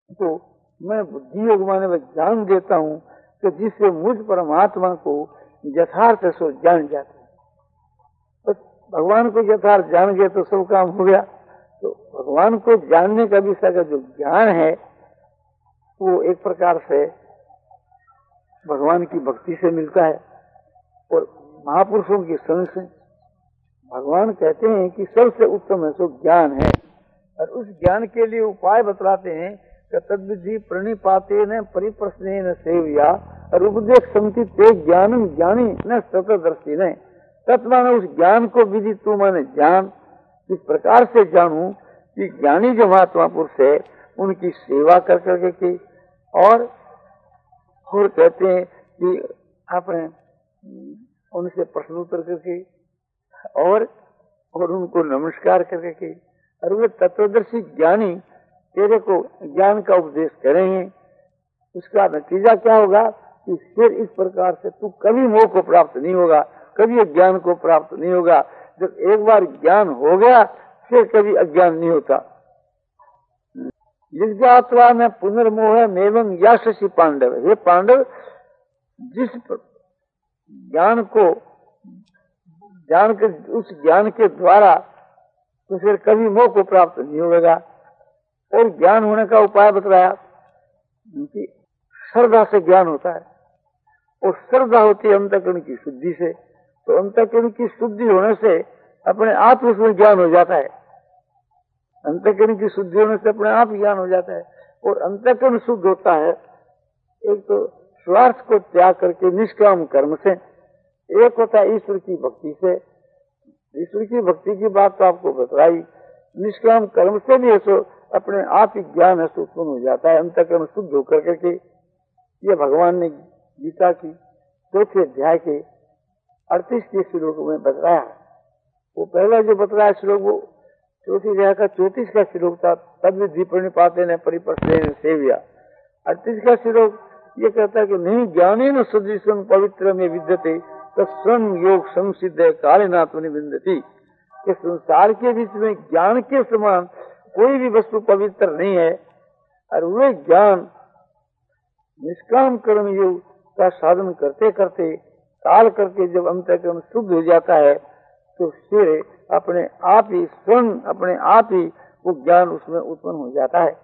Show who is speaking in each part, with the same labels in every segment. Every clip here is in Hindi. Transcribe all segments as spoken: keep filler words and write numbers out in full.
Speaker 1: तो मैं बुद्धि योग माने में जान देता हूँ कि जिससे मुझ परमात्मा को यथार्थ सो जान जाते हैं। बस भगवान को यथार्थ जान गए तो सब काम हो गया। तो भगवान को जानने का विषय का जो ज्ञान है वो एक प्रकार से भगवान की भक्ति से मिलता है और महापुरुषों की संग से। भगवान कहते हैं कि सबसे उत्तम है सो ज्ञान है, और उस ज्ञान के लिए उपाय बतलाते हैं कि तद्विधि प्रणिपाते न परिप्रश्ने न सेव्या और उपदेश समिति ते ज्ञानम ज्ञानी न सतदर्शी न। तत्व उस ज्ञान को विधि तू माने जान, इस प्रकार से जानूं कि ज्ञानी जो महात्मा पुरुष है उनकी सेवा कर करके की, और और कहते हैं कि आपने उनसे प्रश्न उत्तर करके और और उनको नमस्कार करके की, और वे तत्वदर्शी ज्ञानी तेरे को ज्ञान का उपदेश करेंगे। उसका नतीजा क्या होगा कि फिर इस प्रकार से तू कभी मोह को प्राप्त नहीं होगा, कभी ज्ञान को प्राप्त नहीं होगा। जब एक बार ज्ञान हो गया फिर कभी अज्ञान नहीं होता। जिज्ञात्वा में पुनर्मोह मेवं या शशि पांडव, ये पांडव जिस ज्ञान को जान कर उस ज्ञान के द्वारा तो फिर कभी मोह को प्राप्त नहीं होगा। और ज्ञान होने का उपाय बतलाया कि श्रद्धा से ज्ञान होता है, और श्रद्धा होती है अंतःकरण की शुद्धि से। तो अंतःकरण की शुद्धि होने से अपने आप उसमें ज्ञान हो जाता है, अंतःकरण की शुद्धि होने से अपने आप ज्ञान हो जाता है। और अंतःकरण शुद्ध होता है एक तो स्वार्थ को त्याग करके निष्काम कर्म से, एक होता है ईश्वर की भक्ति से। ईश्वर की भक्ति की बात तो आपको बतलाई, निष्काम कर्म से भी ऐसो अपने आप ही ज्ञान है सो उत्पन्न हो जाता है, अंतःकरण शुद्ध होकर करके। ये भगवान ने गीता की चौथे अध्याय के अड़तीस के श्लोक में बतलाया। वो पहला जो बतलाया श्लोक वो चौथी अध्याय का चौतीस का श्लोक था, तद्विधि प्रणिपाते न परिप्रश्ने न सेव्या। अड़तीस का श्लोक ये कहता है कि नहीं ज्ञाने न सदृशं पवित्र में विद्यते तत्स्वं योग संसिद्ध कालेनात्मनि विन्दति। कि संसार के बीच में ज्ञान के समान कोई भी वस्तु पवित्र नहीं है, और वे ज्ञान निष्काम कर्म योग का साधन करते करते काल करके जब अंतःकरण शुद्ध हो जाता है तो फिर अपने आप ही स्वयं अपने आप ही वो ज्ञान उसमें उत्पन्न हो जाता है।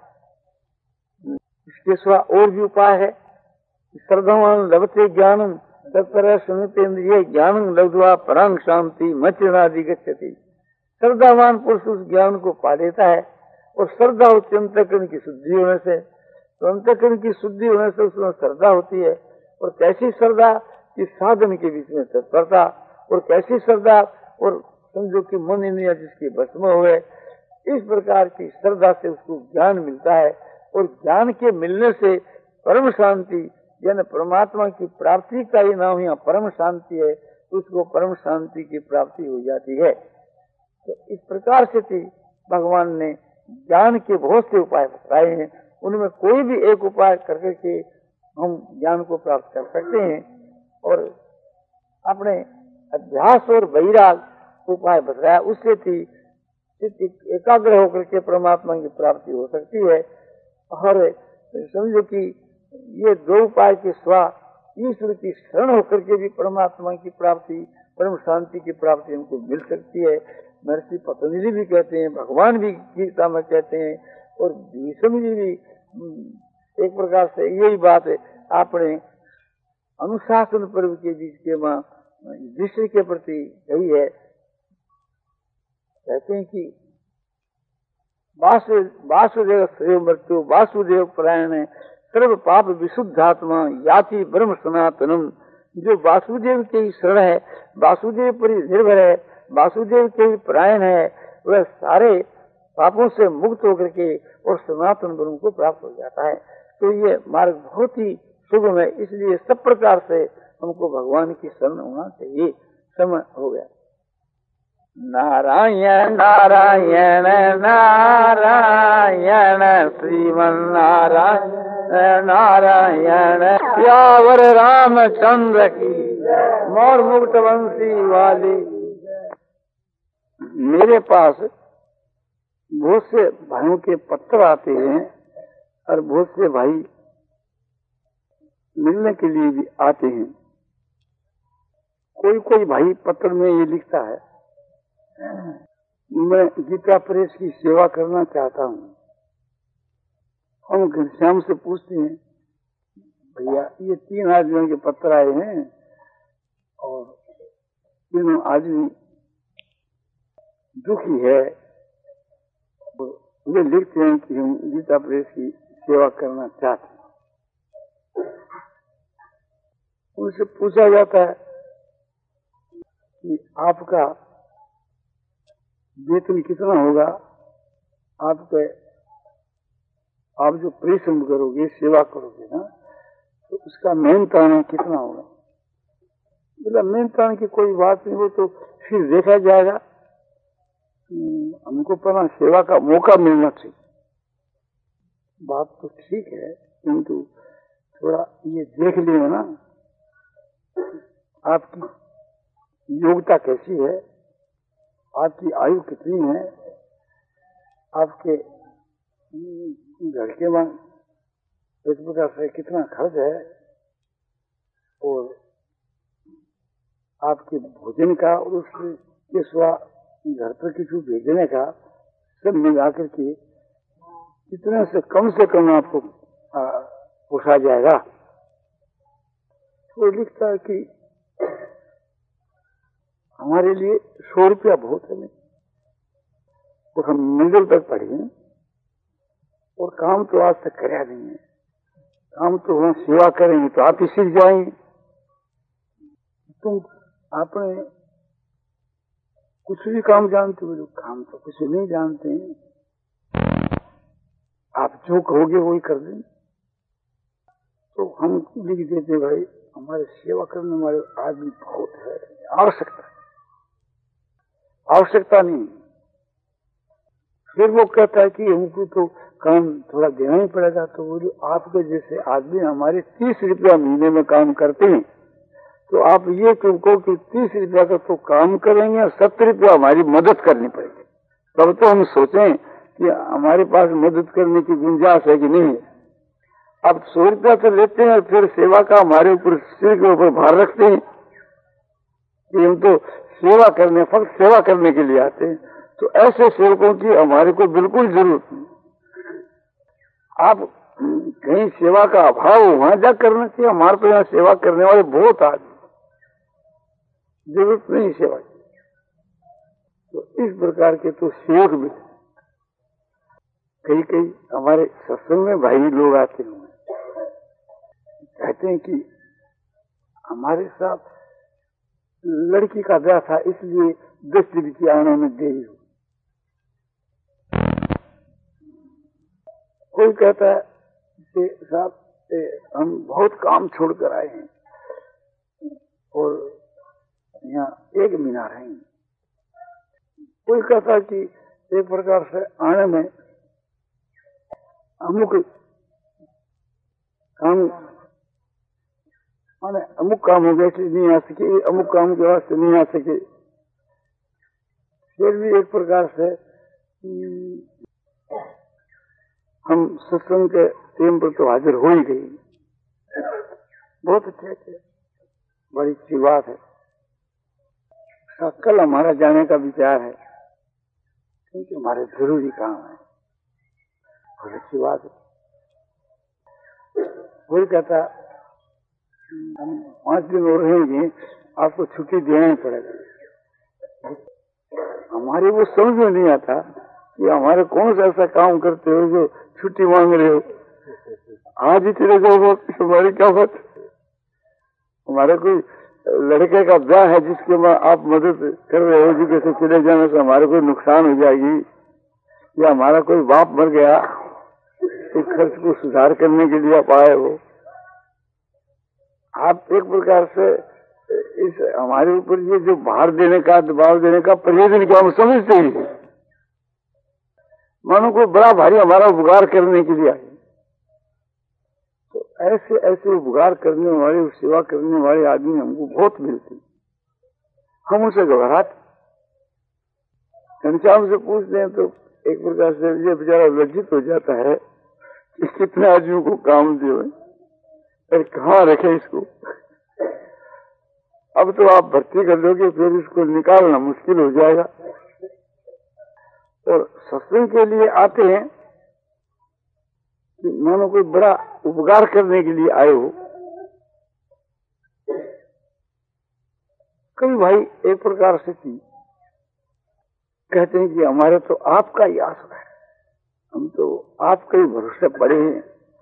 Speaker 1: इसके सिवा और भी उपाय है। श्रद्धावान लभते ज्ञानम तत्पर सुनितेन्द्रिय ज्ञानम लब्ध्वा परां शांति मच्चनादि गच्छति। श्रद्धावान पुरुष उस ज्ञान को पा लेता है, और श्रद्धा होती है अंतःकरण की शुद्धि होने से। तो अंतःकरण की शुद्धि होने से उसमें श्रद्धा होती है, और कैसी श्रद्धा कि साधन के बीच में तत्परता, और कैसी श्रद्धा और समझो कि मन इंद्रिया जिसकी भस्म हुए, इस प्रकार की श्रद्धा से उसको ज्ञान मिलता है। और ज्ञान के मिलने से परम शांति यानी परमात्मा की प्राप्ति का ही नाम यहाँ परम शांति है, उसको परम शांति की प्राप्ति हो जाती है। तो इस प्रकार से थी भगवान ने ज्ञान के बहुत से उपाय बताए हैं, उनमें कोई भी एक उपाय करके के हम ज्ञान को प्राप्त कर सकते हैं। और अपने अभ्यास और वैराग उपाय बताया, उससे थी एकाग्र होकर के परमात्मा की प्राप्ति हो सकती है। और समझो कि ये दो उपाय के स्वा ईश्वर की शरण होकर के भी परमात्मा की प्राप्ति परम शांति की प्राप्ति हमको मिल सकती है। महर्षि पतंजलि भी कहते हैं, भगवान भी गीता में कहते हैं, और भीष्म जी भी एक प्रकार से यही बात है आपने अनुशासन पर्व के बीच के मां दृष्टि के प्रति यही है। कहते हैं कि वासुदेव श्रेय मृत्यु वासुदेव परायण सर्व पाप विशुद्धात्मा याति ब्रह्म सनातनम। जो वासुदेव के ही शरण है, वासुदेव पर ही निर्भर है, वासुदेव के ही परायण है, वह सारे पापों से मुक्त होकर के और सनातन ब्रह्म को प्राप्त हो जाता है। तो ये मार्ग बहुत ही सुगम है, इसलिए सब प्रकार से हमको भगवान की शरण होना चाहिए। समय हो गया। नारायण नारायण नारायण श्रीमन नारायण नारायण यावर रामचंद्र की मोर मुक्त वंशी वाली। मेरे पास बहुत से भाइयों के पत्र आते हैं
Speaker 2: और बहुत से भाई मिलने के लिए भी आते हैं। कोई कोई भाई पत्र में ये लिखता है, मैं गीता प्रेस की सेवा करना चाहता हूँ। हम घनश्याम से पूछते हैं, भैया ये तीन आदमियों के पत्र आए हैं और तीनों आदमी दुखी है, वे लिखते हैं कि हम गीता प्रेस की सेवा करना चाहते हैं। उनसे पूछा जाता है कि आपका वेतन कितना होगा, आपके आप जो परिश्रम करोगे, सेवा करोगे ना, तो उसका मेहनताना कितना होगा। बोला मेहनताना की कोई बात नहीं, वो तो फिर देखा जाएगा, हमको पहला सेवा का मौका मिलना चाहिए। बात तो ठीक है, किंतु थोड़ा ये देख लेना ना आपकी योग्यता कैसी है, आपकी आयु कितनी है, आपके घर के में इस प्रकार से कितना खर्च है, और आपके भोजन का और उसके सिवा घर पर किसी भेजने का सब मिला करके कितने से कम से कम आपको पोसा जाएगा। तो लिखता है कि हमारे लिए सौ रुपया बहुत है, और हम मिडिल तक पढ़े और काम तो आज तक कराया नहीं है। काम तो हम सेवा करेंगे तो आप ही सीख जाएंगे। तुम आपने कुछ भी काम जानते हो, काम तो कुछ नहीं जानते हैं, आप जो कहोगे वही कर देंगे। तो हम लिख देते भाई हमारे सेवा करने वाले आदमी बहुत है, आवश्यकता आवश्यकता नहीं। फिर वो कहता है कि हमको तो काम थोड़ा देना ही पड़ेगा। तो वो जो आपके जैसे आदमी हमारे तीस रुपया महीने में काम करते हैं, तो आप ये क्यों कहो कि तीस रुपया का तो काम करेंगे और सत्तर रुपया हमारी मदद करनी पड़ेगी। तब तो हम सोचें कि हमारे पास मदद करने की गुंजाइश है कि नहीं। आप सौ रुपया तो लेते हैं और फिर सेवा का हमारे ऊपर सिर के ऊपर भार रखते हैं कि हम तो सेवा करने, फक्त सेवा करने के लिए आते हैं। तो ऐसे सेवकों की हमारे को बिल्कुल जरूरत नहीं। आप कहीं सेवा का अभाव हो वहां जा करना चाहिए। हमारे तो यहाँ सेवा करने वाले बहुत आदमी, जरूरत नहीं सेवा की। तो इस प्रकार के तो सेवक भी कई कई हमारे सत्संग में भाई लोग आते हैं, कहते हैं कि हमारे साथ लड़की का ब्याह था, इसलिए दस दिन की आने में देरी हो। कोई कहता है कि साहब हम बहुत काम छोड़कर आए हैं और यहाँ एक महीना रहेंगे। कोई कहता है कि एक प्रकार से आने में अमुक काम माने अमुक काम हो गया इसलिए नहीं आ सके, अमुक काम के वास्ते नहीं आ सके। फिर भी एक प्रकार से हम सत्संग के टेम पर तो हाजिर हो ही गई। बहुत अच्छे अच्छे, बड़ी अच्छी बात है। कल हमारा जाने का विचार है क्योंकि हमारे जरूरी काम है। बहुत अच्छी बात है। कोई कहता हम पांच दिन और रहेंगे, आपको छुट्टी देना ही पड़ेगा। हमारे वो समझ में नहीं आता कि हमारे कौन सा ऐसा काम करते हो जो छुट्टी मांग रहे हो। आज ही चले जाओ, हमारी क्या बात। हमारे कोई लड़के का ब्याह है जिसके में आप मदद कर रहे हो, जी कैसे चले जाने से हमारे कोई नुकसान हो जाएगी, या हमारा कोई बाप मर गया तो खर्च को सुधार करने के लिए आप आए हो। आप एक प्रकार से इस हमारे ऊपर ये जो भार देने का, दबाव देने का प्रयोजन क्या हम समझते ही हैं। मानो को बड़ा भारी हमारा उपकार करने के लिए आए। तो ऐसे ऐसे उपकार करने वाले, सेवा करने वाले आदमी हमको बहुत मिलते, हम उनसे घबराते। घनश्याम से पूछते हैं तो एक प्रकार से ये बेचारा लज्जित हो जाता है कि कितने आदमियों को काम दिए, अरे कहाँ रखे इसको। अब तो आप भर्ती कर लोगे, फिर इसको निकालना मुश्किल हो जाएगा। और सत्संग के लिए आते हैं कि मानो कोई बड़ा उपकार करने के लिए आए हो। कभी भाई एक प्रकार से की कहते हैं कि हमारे तो आपका ही आसरा है, हम तो आपके ही भरोसे पड़े हैं,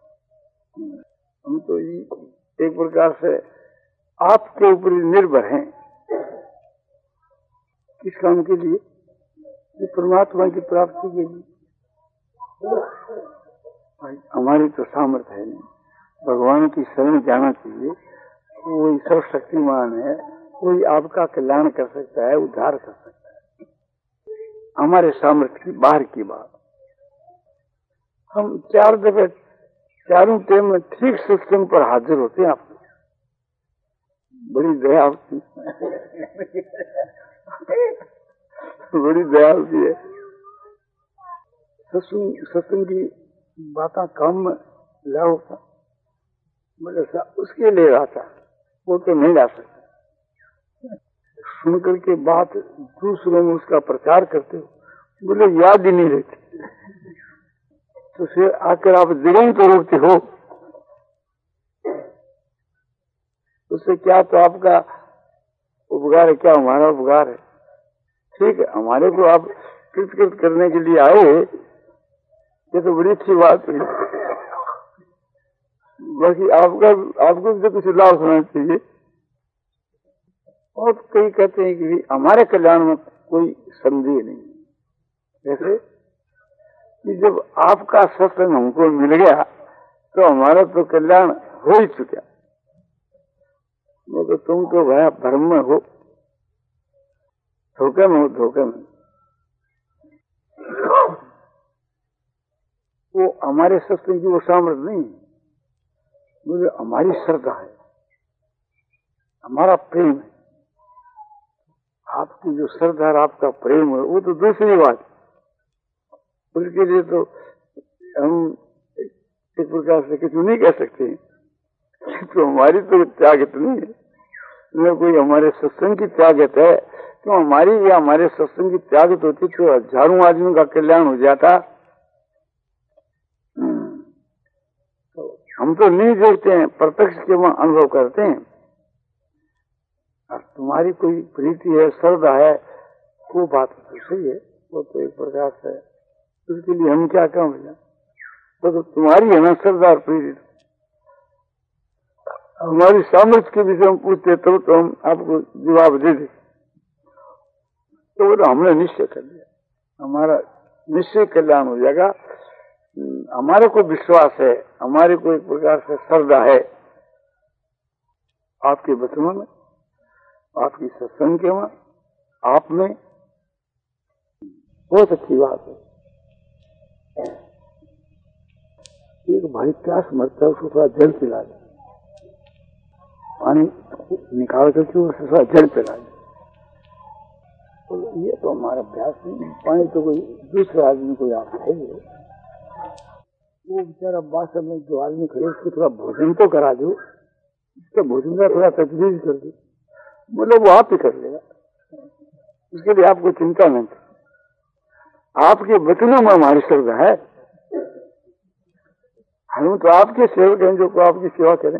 Speaker 2: हम तो एक प्रकार से आपके ऊपर निर्भर हैं। किस काम के लिए? कि परमात्मा की प्राप्ति के लिए। हमारी तो सामर्थ्य है नहीं, भगवान की शरण जाना चाहिए। वही सर्वशक्तिमान है, कोई आपका कल्याण कर सकता है, उद्धार कर सकता है। हमारे सामर्थ्य की बाहर की बात। हम चार दफे चारों टाइम में ठीक सत्संग पर हाजिर होते हैं। आपको बड़ी दया होती बड़ी दया होती है। सत्संग सत्संग की बातें काम में लाओ, बोले उसके लिए आता, वो तो नहीं ला सकता। सुनकर के बात दूसरों में उसका प्रचार करते हो, बोले याद ही नहीं रहती, तो फिर आकर आप जगह तो रोकते हो। उससे क्या तो आपका उपकार है, क्या हमारा उपकार है? ठीक है, हमारे को आप कृतकृत करने के लिए आए, ये तो बड़ी अच्छी बात है। बाकी आपका आपको भी कुछ लाभ होना चाहिए। और कई कहते हैं कि हमारे कल्याण में कोई संदेह नहीं। जैसे कि जब आपका सत्संग हमको मिल गया तो हमारा तो कल्याण हो ही चुका। वो तो तुम तो भया भ्रम में हो, धोखे में हो, धोखे में। वो हमारे सत्संग की वो सामर्थ्य नहीं है, मुझे हमारी श्रद्धा है, हमारा प्रेम है। आपकी जो श्रद्धा और आपका प्रेम है वो तो दूसरी बात। उसके लिए तो हम एक प्रकार से कुछ नहीं कह सकते। तो हमारी तो त्यागत नहीं है, न कोई हमारे सत्संग की त्यागत है। तो हमारी या हमारे सत्संग की त्यागत होती तो हजारों आदमियों का कल्याण हो जाता। तो हम तो नहीं देखते हैं, प्रत्यक्ष के वहां अनुभव करते हैं। और तुम्हारी कोई प्रीति है, श्रद्धा है, वो बात तो सही है। वो तो एक प्रकार से उसके लिए हम क्या कहें भैया, वो तो तुम्हारी है ना श्रद्धा और प्रीति। हमारी सामर्थ्य के विषय में पूछते तब तो हम आपको जवाब दे दे। तो वो तो हमने निश्चय कर लिया, हमारा निश्चय कल्याण हो जाएगा। हमारे को विश्वास है, हमारे को एक प्रकार से श्रद्धा है आपके वचनों में, आपकी सत्संग के में, आप में। बहुत अच्छी बात है। एक भाई प्यास मरता है, उसको थोड़ा जल पिला दे, पानी निकाल करके उससे थोड़ा जल पिला दे। तो ये तो हमारा अभ्यास नहीं, पानी तो कोई दूसरे आदमी को आप है। वो बेचारा बात में जो आदमी खड़े उसको थोड़ा भोजन तो करा दो, उसका भोजन का थोड़ा तजवीज कर दो, मतलब वो आप ही कर लेगा। उसके लिए आपको चिंता नहीं। आपके वचनों में हमारी श्रद्धा है। हम तो आपके सेवक हैं जो को आपकी सेवा करें।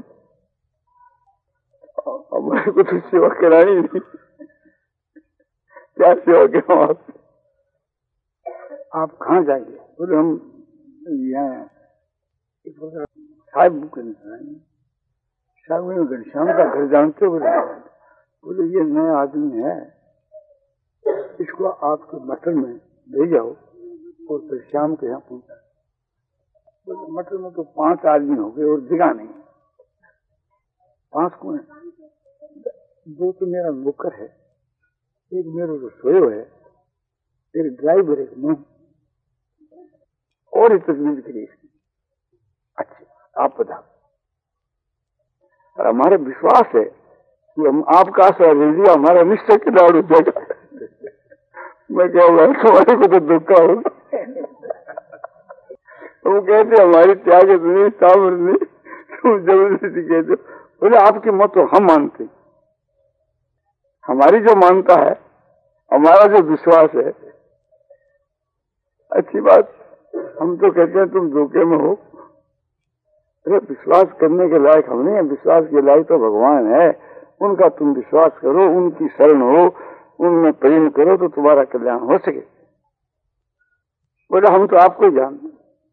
Speaker 2: हमारे को तो सेवा करानी नहीं, क्या सेवा करें आप? आप कहाँ जाएंगे? बोले हम यहाँ साहिब बुक करने साहिब घनश्याम का घर जानते हो? बोले ये नया आदमी है, इसको आपके मठन में ले जाओ और फिर शाम के यहाँ पहुंचा। बोले मठन में तो पांच आदमी हो गए और जगह नहीं। पांच कौन है? दो तो मेरा नौकर है, एक मेरा रसोई है, एक ड्राइवर है, मैं और एक तकलीफ के लिए। अच्छा आप बता। और हमारे विश्वास है कि हम आपका आश्रय ले लिया, हमारा निश्चय के दाड़ हो जाएगा। मैं क्या हुआ, तुम्हारे को तो धोखा होगा, वो कहते हमारी त्याग नहीं सामर नहीं, तुम जबरदस्ती कहते हो। बोले आपकी मत तो हम मानते, हमारी जो मानता है, हमारा जो विश्वास है, अच्छी बात। हम तो कहते हैं तुम धोखे में हो। अरे विश्वास करने के लायक हम नहीं है, विश्वास के लायक तो भगवान है। उनका तुम विश्वास करो, उनकी शरण हो, उनमें प्रेम करो तो तुम्हारा कल्याण हो सके। बोले हम तो आपको ही जानते।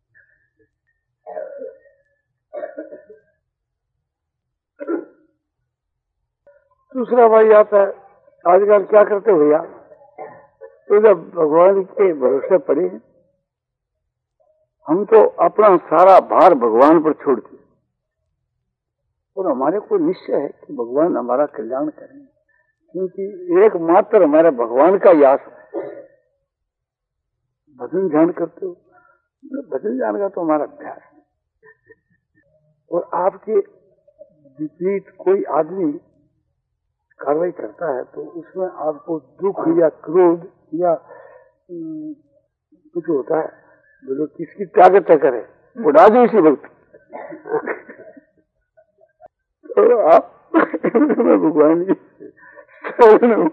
Speaker 2: दूसरा भाई आता है, आजकल क्या करते हो भैया, तो जब भगवान के भरोसे पड़े, हम तो अपना सारा भार भगवान पर छोड़ दिए और हमारे को निश्चय है कि भगवान हमारा कल्याण करेंगे, क्योंकि एकमात्र हमारे भगवान का यास है। भजन ध्यान करते हो, भजन ध्यान का तो हमारा अभ्यास है। और आपके विपरीत कोई आदमी कार्रवाई करता है तो उसमें आपको दुख या क्रोध या कुछ होता है, बोलो किसकी ताकत करे, उड़ा दो इसी वक्त। तो आप मैं भगवान की शरण हूं,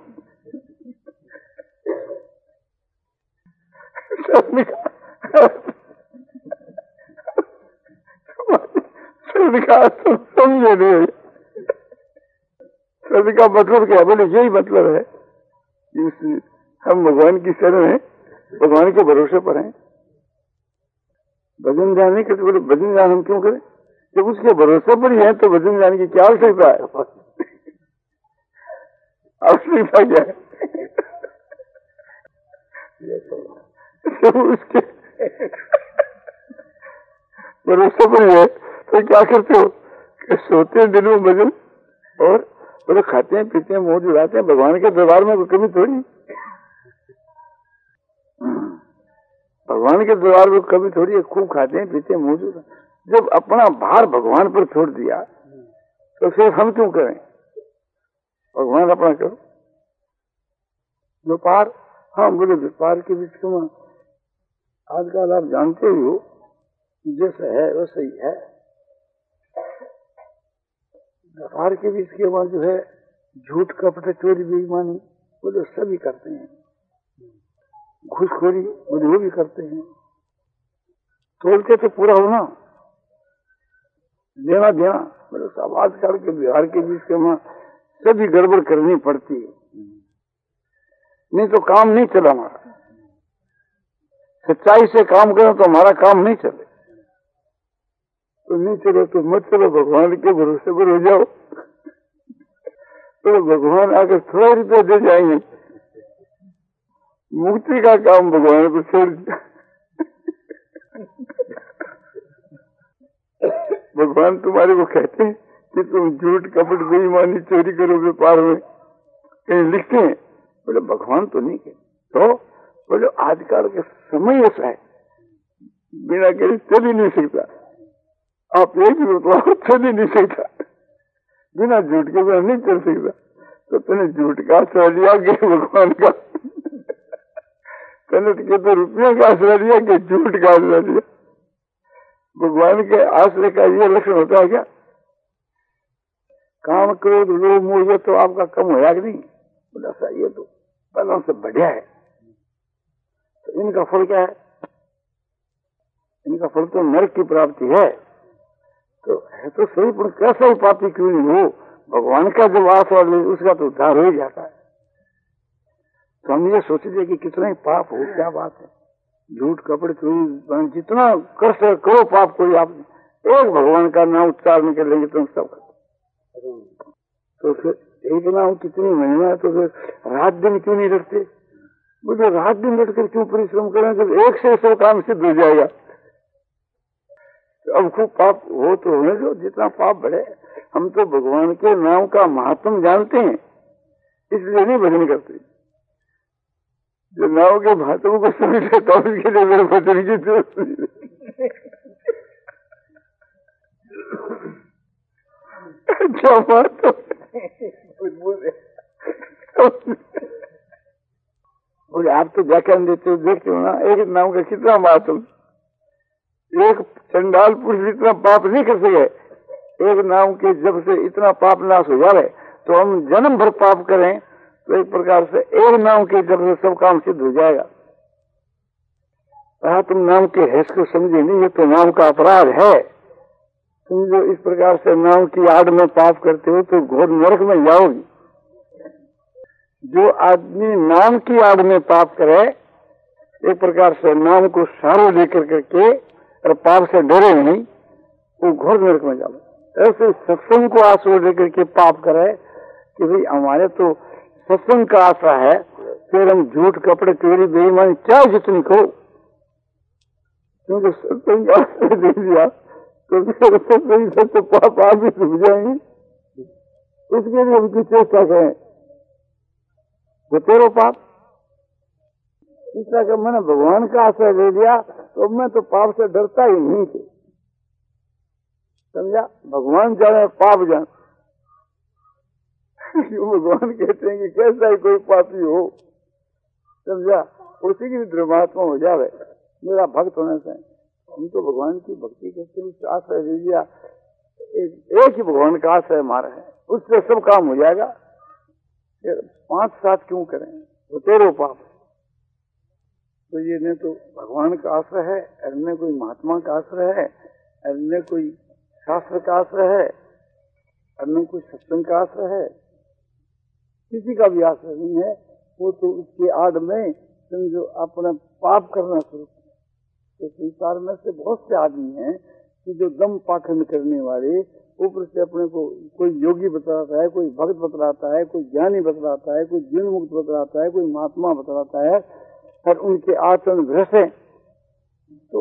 Speaker 2: समझे नहीं। शब्द का मतलब क्या, बोले यही मतलब है कि हम भगवान की शरण है, भगवान के भरोसे पर हैं। भजन ध्यान नहीं करते, बोले भजन ध्यान हम क्यों करें, जब उसके भरोसे पर ही है तो भजन ध्यान की क्या आवश्यकता है, आवश्यकता क्या है। तो उसके भरोसे पर ही है तो क्या करते हो, सोते हैं दिन में भजन और बोले खाते हैं पीते हैं मौज उड़ाते हैं, भगवान के दरबार में कोई कमी थोड़ी, भगवान के दरबार में कभी थोड़ी है, खूब खाते हैं पीते हैं मौज उड़ाते। जब अपना भार भगवान पर छोड़ दिया तो फिर हम क्यों करें, भगवान अपना करो। व्यापार, हाँ बोले व्यापार के बीच में आजकल आप जानते ही हो जैसा है वैसा ही है। व्यापार के बीच के बाद जो है झूठ कपट चोरी बेईमानी बोले सभी करते हैं, घूसखोरी बोले वो भी करते हैं। तोलते तो पूरा होना, देना देना बोले सब आजकल के बिहार के बीच के वहां सभी गड़बड़ करनी पड़ती है, नहीं तो काम नहीं चला हमारा। सच्चाई से काम करो तो हमारा काम नहीं चले, तो नहीं चलो तो मत चलो, भगवान के भरोसे पर हो जाओ तो भगवान आकर थोड़ा रुपया दे जाएंगे। मुक्ति का काम भगवान को छोड़ दिया। भगवान तुम्हारे को कहते हैं कि तुम झूठ कपट बेईमानी चोरी करो व्यापार में, कहीं लिखते हैं, बोले भगवान तो नहीं कहते। तो बोले आजकल के समय ऐसा है बिना कहीं चल ही नहीं सकता, आप एक रुपया चल ही नहीं सकता, बिना झूठ के बिना नहीं चल सकता। तो तूने झूठ का आश्रय लिया कि भगवान का, तूने के तो रुपये का आश्रय लिया कि झूठ का आश्रय लिया। भगवान के आश्रय का ये लक्षण होता है क्या, काम क्रोध लोभ मोह ये तो आपका कम होया कि नहीं, बोला सा ये तो पहलों से बढ़िया है। तो इनका फल क्या है, इनका फल तो नरक की प्राप्ति है। तो है तो सही, पर कैसा ही पापी क्यों नहीं हो, भगवान का जब आस और उसका तो उद्धार हो जाता है। तो हम ये सोचते कि कितना ही पाप हो, क्या बात है, झूठ कपड़े चोरी जितना कर सके करो पाप, कोई आप एक भगवान का नाम उच्चारण कर लेंगे तुम सब। तो फिर एक नाम कितनी महिमा है, तो फिर रात दिन क्यों नहीं रखते, मुझे रात दिन रखकर क्यों परिश्रम करें, जब एक से सौ काम सिद्ध हो जाएगा। तो अब खूब पाप हो तो होने दो, जितना पाप बढ़े। हम तो भगवान के नाम का महत्व जानते हैं, इसलिए नहीं भजन करते। जो नाम के महत्व को समझ लेता हूं उसके लिए मेरे भजन की जरूरत नहीं। अच्छा बात तो बोले आप तो व्याख्यान देते हो, देखते हो ना एक नाम का कितना महत्व। एक चंडाल पुरुष इतना पाप नहीं कर सके। एक नाम के जब से इतना पाप नाश हो जाए तो हम जन्म भर पाप करें तो एक प्रकार से एक नाम के जब से सब काम सिद्ध हो जाएगा। कहा तुम नाम के हैस को समझे नहीं, ये तो नाम का अपराध है। तुम जो इस प्रकार से नाम की आड़ में पाप करते हो तो घोर नरक में जाओगी। जो आदमी नाम की आड़ में पाप करे, एक प्रकार से नाम को सारो लेकर करके और पाप से डरे नहीं, वो घोर नरक में जाओगे। ऐसे सत्संग को आश्रय लेकर के पाप करे कि भाई हमारे तो सत्संग का आशा है, फिर हम झूठ कपड़े चोरी बेईमानी क्या जितनी को, क्योंकि सत्संग का आश्रय दे दिया तो फिर सत्संग से तो पाप आप भी डूब जाएंगे। उसके लिए उनकी चेष्टा करें वो तेरो पाप। इस तरह का मैंने भगवान का आश्रय ले लिया तो मैं तो पाप से डरता ही नहीं थे। समझा? भगवान जाने पाप जान। भगवान कहते हैं कि कैसा ही कोई पापी हो, समझा, उसी की धर्मात्मा हो जावे मेरा भक्त होने से। हम तो भगवान की भक्ति करते हैं, उसका आश्रय ले लिया। एक, एक ही भगवान का आश्रय हमारा है, उससे सब काम हो जाएगा। पांच सात क्यों करें, वो तेरो पाप। तो ये न तो भगवान का आश्रय है, न कोई महात्मा का आश्रय है, न कोई शास्त्र का आश्रय है, न कोई सत्संग का आश्रय है, किसी का भी आश्रय नहीं है। वो तो उसके आड़ में समझो अपना पाप करना शुरू। तो संसार में से बहुत से आदमी हैं कि जो दम पाखंड करने वाले, ऊपर से अपने को कोई योगी बतलाता है, कोई भक्त बतलाता है, कोई ज्ञानी बतलाता है, कोई जीवन मुक्त बतलाता है, कोई महात्मा बतलाता है, और उनके आचरण भ्रष्ट हैं तो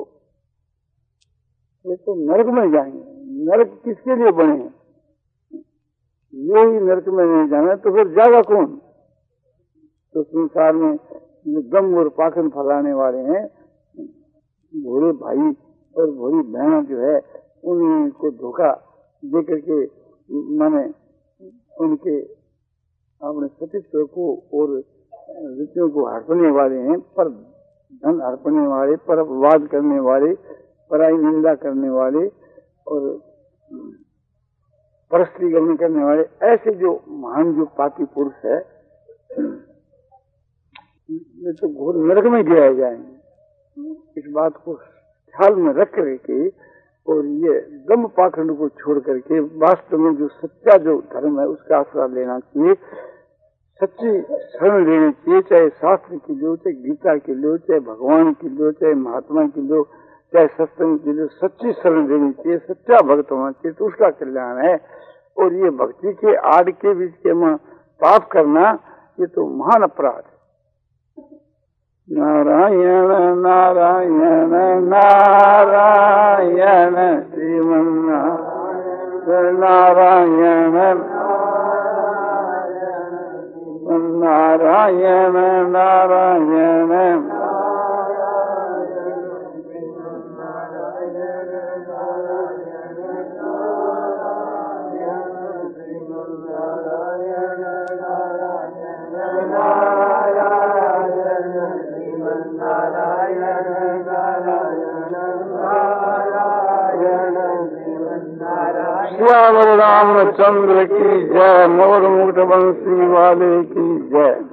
Speaker 2: ये तो नरक में जाएंगे। नरक किसके लिए बने हैं? यही नरक में नहीं जाना तो फिर जाएगा कौन? तो संसार में जो दम और पाखंड फैलाने वाले हैं, भोले भाई और भोली बहना जो है, उनको धोखा दे करके माने उनके अपने सतीत्व को और रीतियों को हड़पने वाले हैं, पर धन हड़पने वाले, पर अपवाद करने वाले, पराई निंदा करने वाले और परस्त्री गमन करने वाले, ऐसे जो महान जो पापी पुरुष है, ये तो घोर नरक में गिराए जाएंगे। इस बात को ख्याल में रख करके और ये दम पाखंड को छोड़ करके वास्तव में जो सच्चा जो धर्म है उसका आश्रय लेना चाहिए, सच्ची शरण लेनी चाहिए, चाहे शास्त्र की लो, चाहे गीता की लो, चाहे भगवान की लो, चाहे महात्मा की लो, चाहे सत्संग की लो, सच्ची शरण लेनी चाहिए, सच्चा भक्त होना चाहिए, तो उसका कल्याण है। और ये भक्ति के आड़ के बीच के में पाप करना, ये तो महान अपराध है। नारायण नारायण नारायण श्रीमन नारायण नारायण नारायण श्याम रामचंद्र की जय, मोर मुकुट बंसी वाले की जय।